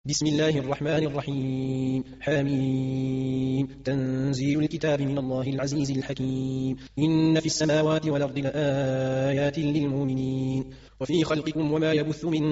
بسم الله الرحمن الرحيم حميم تنزيل الكتاب من الله العزيز الحكيم إن في السماوات والأرض لآيات للمؤمنين وفي خلقكم وما يبث من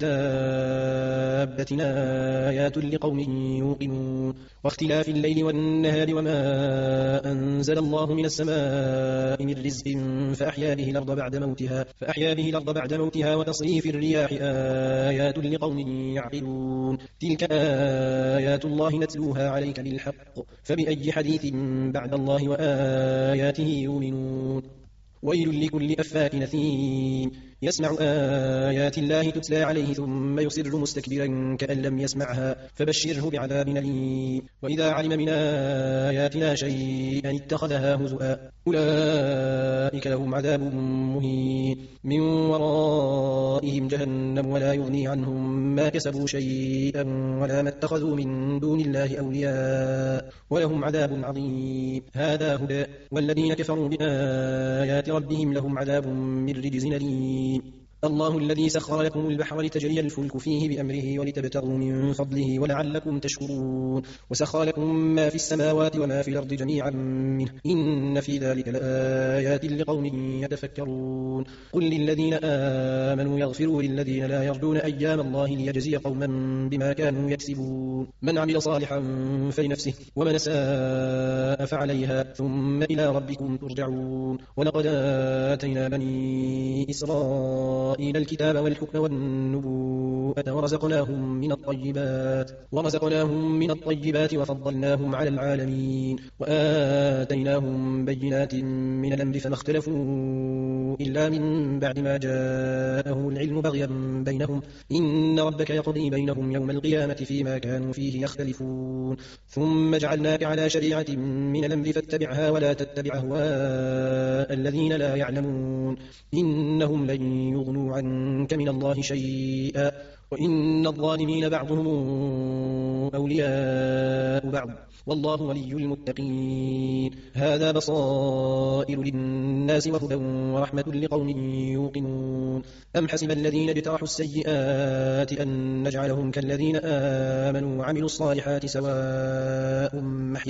دابة آيات لقوم يوقنون واختلاف الليل والنهار وما أنزل الله من السماء من رزق فأحيا به الأرض بعد موتها وتصريف الرياح آيات لقوم يعقلون تلك آيات الله نتلوها عليك بالحق فبأي حديث بعد الله وآياته يؤمنون ويل لكل أفاك نثيم يسمع آيات الله تتلى عليه ثم يصر مستكبرا كأن لم يسمعها فبشره بعذاب أليم وإذا علم من آياتنا شيئا اتخذها هزؤا أولئك لهم عذاب مهين من ورائهم جهنم ولا يغني عنهم ما كسبوا شيئا ولا ما اتخذوا من دون الله أولياء ولهم عذاب عظيم هذا هدى والذين كفروا بآيات ربهم لهم عذاب من رجز أليم الله الذي سخر لكم البحر لتجري الفلك فيه بأمره ولتبتغوا من فضله ولعلكم تشكرون وسخر لكم ما في السماوات وما في الأرض جميعا منه إن في ذلك لآيات لقوم يتفكرون قل للذين آمنوا يغفروا للذين لا يرجون أيام الله ليجزي قوما بما كانوا يكسبون من عمل صالحا فلنفسه ومن ساء فعليها ثم إلى ربكم ترجعون ولقد آتينا بني إسرائيل الكتاب والحكم والنبوءة ورزقناهم من الطيبات وفضلناهم على العالمين وآتيناهم بينات من الأمر فما اختلفوا إلا من بعد ما جاءهم العلم بغيا بينهم إن ربك يقضي بينهم يوم القيامة فيما كانوا فيه يختلفون ثم جعلناك على شريعة من الأمر فاتبعها ولا تتبع أهواء الذين لا يعلمون إنهم لن يغنوا عنك من الله شيئا وإن الظالمين بعضهم أولياء بعض والله ولي المتقين هذا بصائر للناس وهدى ورحمة لقوم يوقنون أم حسب الذين اجترحوا السيئات أن نجعلهم كالذين آمنوا وعملوا الصالحات سواء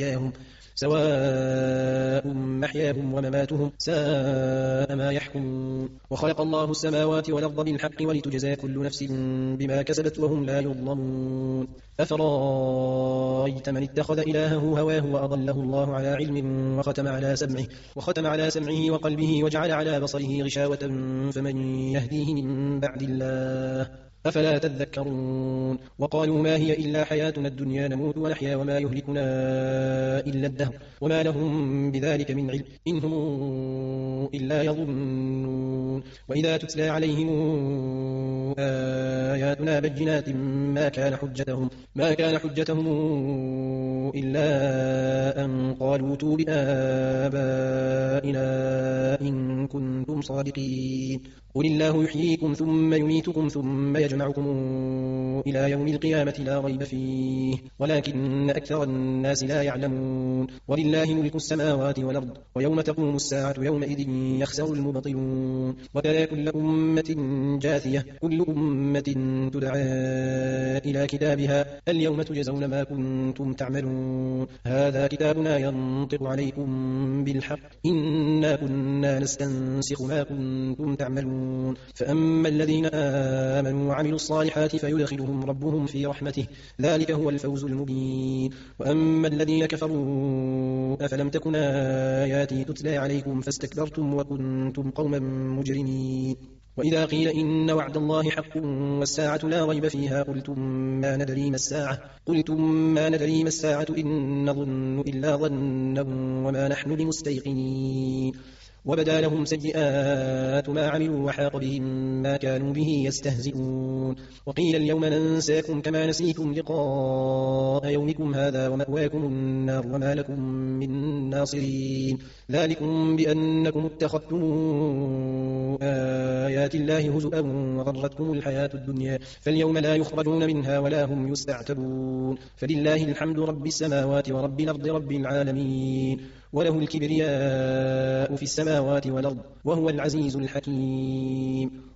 محياهم ومماتهم ساء ما يحكمون وخلق الله السماوات والأرض بالحق ولتجزى كل نفس بما كسبت وهم لا يظلمون أفرأيت من اتخذ إلهه هواه وأضله الله على علم وختم على سمعه وقلبه وجعل على بصره غشاوة فمن يهديه من بعد الله أفلا تذكرون وقالوا ما هي إلا حياتنا الدنيا نموت ونحيا وما يهلكنا إلا الدهر وما لهم بذلك من علم إن هم إلا يظنون وإذا تتلى عليهم آياتنا بينات ما كان حجتهم إلا أن قالوا ائتوا بآبائنا إن كنتم صادقين قل الله يحييكم ثم يميتكم ثم يجمعكم إلى يوم القيامة لا ريب فيه ولكن أكثر الناس لا يعلمون ولله ملك السماوات والأرض ويوم تقوم الساعة يومئذ يخسر المبطلون وترى كل أمة جاثية كل أمة تدعى إلى كتابها اليوم تجزون ما كنتم تعملون هذا كتابنا ينطق عليكم بالحق إنا كنا نستنسخ ما كنتم تعملون فأما الذين آمنوا وعملوا الصالحات فيدخلهم ربهم في رحمته ذلك هو الفوز المبين وأما الذين كفروا أفلم تكن آياتي تتلى عليكم فاستكبرتم وكنتم قوما مجرمين وإذا قيل إن وعد الله حق والساعة لا ريب فيها قلتم ما ندري ما الساعة إن نظن إلا ظنا وما نحن بمستيقنين وبدا لهم سيئات ما عملوا وحاق بهم ما كانوا به يستهزئون وقيل اليوم ننساكم كما نسيتم لقاء يومكم هذا ومأواكم النار وما لكم من ناصرين ذلكم بأنكم اتخذتم آيات الله هزؤا وغرتكم الحياة الدنيا فاليوم لا يخرجون منها ولا هم يستعتبون فلله الحمد رب السماوات ورب الأرض رب العالمين وله الكبرياء في السماوات والأرض وهو العزيز الحكيم